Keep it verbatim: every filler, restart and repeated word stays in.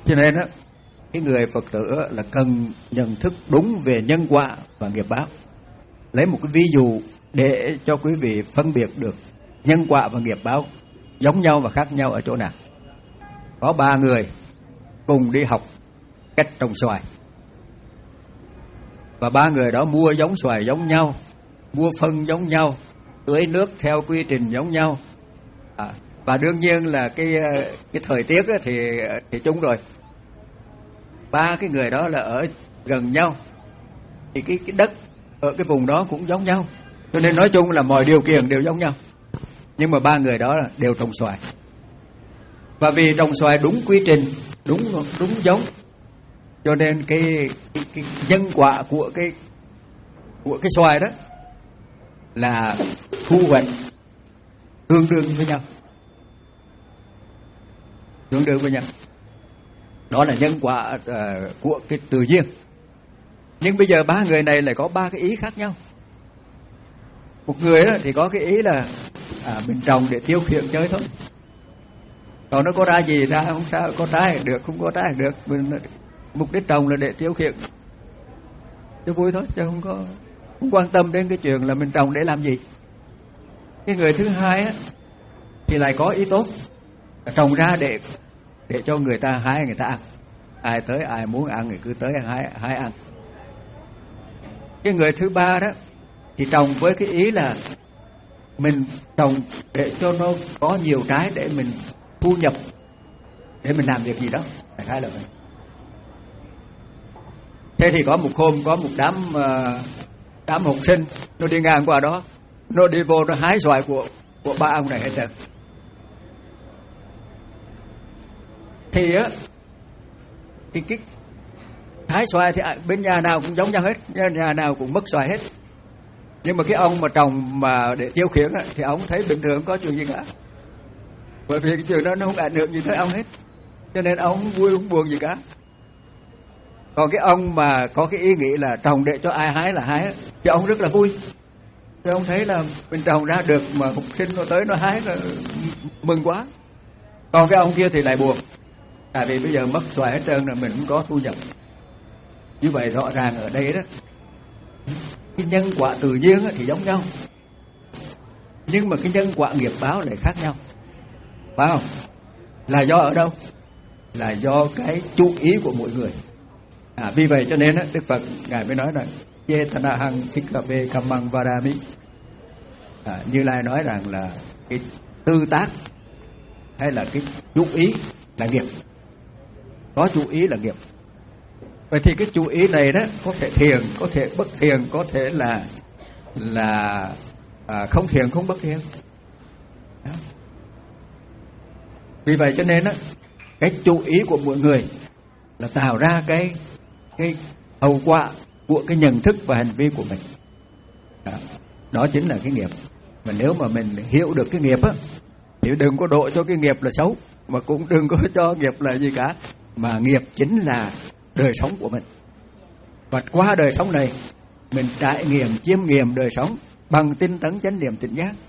Cho nên á, cái người Phật tử là cần nhận thức đúng về nhân quả và nghiệp báo. Lấy một cái ví dụ để cho quý vị phân biệt được nhân quả và nghiệp báo giống nhau và khác nhau ở chỗ nào. Có ba người cùng đi học cách trồng xoài, và ba người đó mua giống xoài giống nhau, mua phân giống nhau, tưới nước theo quy trình giống nhau, à, và đương nhiên là cái cái thời tiết thì thì chung rồi. Ba cái người đó là ở gần nhau, thì cái cái đất ở cái vùng đó cũng giống nhau, cho nên nói chung là mọi điều kiện đều giống nhau. Nhưng mà ba người đó đều trồng xoài, và vì trồng xoài đúng quy trình, đúng đúng giống, cho nên cái, cái, cái nhân quả của cái của cái xoài đó là thu hoạch tương đương với nhau, tương đương với nhau. Đó là nhân quả uh, của cái tự nhiên. Nhưng bây giờ ba người này lại có ba cái ý khác nhau. Một người đó thì có cái ý là à, mình trồng để tiêu khiển chơi thôi, còn nó có ra gì ra không sao, có trái được, không có trái được, mình mục đích trồng là để tiêu khiển cho vui thôi, chứ không có không quan tâm đến cái chuyện là mình trồng để làm gì. Cái người thứ hai á thì lại có ý tốt, trồng ra để để cho người ta hái, người ta ăn, ai tới ai muốn ăn thì cứ tới hái hái ăn. Cái người thứ ba đó thì trồng với cái ý là mình trồng để cho nó có nhiều trái để mình thu nhập, để mình làm việc gì đó, đại khái là vậy. Thế thì có một hôm có một đám đám học sinh nó đi ngang qua đó, nó đi vô nó hái xoài của của ba ông này hết trơn. Thì á thì cái hái xoài thì bên nhà nào cũng giống nhau hết, nhà nào cũng mất xoài hết. Nhưng mà cái ông mà trồng mà để tiêu khiển á, thì ông thấy bình thường không có chuyện gì cả, bởi vì cái chuyện đó nó không ảnh hưởng gì tới ông hết, cho nên ông không vui không buồn gì cả. Còn cái ông mà có cái ý nghĩ là trồng để cho ai hái là hái thì ông rất là vui, thì ông thấy là mình trồng ra được mà học sinh nó tới nó hái là mừng quá. Còn cái ông kia thì lại buồn, tại vì bây giờ mất xoài hết trơn là mình không có thu nhập. Như vậy rõ ràng ở đây đó, cái nhân quả tự nhiên thì giống nhau, nhưng mà cái nhân quả nghiệp báo lại khác nhau, phải không? Là do ở đâu? Là do cái chú ý của mỗi người. À, vì vậy cho nên á, Đức Phật ngài mới nói là Chetana Phikabe Kamang Varami. À, Như Lai nói rằng là cái tư tác hay là cái chú ý là nghiệp, có chú ý là nghiệp. Vậy thì cái chú ý này đó có thể thiền, có thể bất thiền, có thể là là à, không thiền không bất thiền. Đó. Vì vậy cho nên đó, cái chú ý của mỗi người là tạo ra cái cái hậu quả của cái nhận thức và hành vi của mình. Đó, đó chính là cái nghiệp. Mà nếu mà mình hiểu được cái nghiệp á, thì đừng có độ cho cái nghiệp là xấu, mà cũng đừng có cho nghiệp là gì cả, mà nghiệp chính là đời sống của mình. Và qua đời sống này mình trải nghiệm, chiêm nghiệm đời sống bằng tinh tấn chánh niệm tỉnh giác.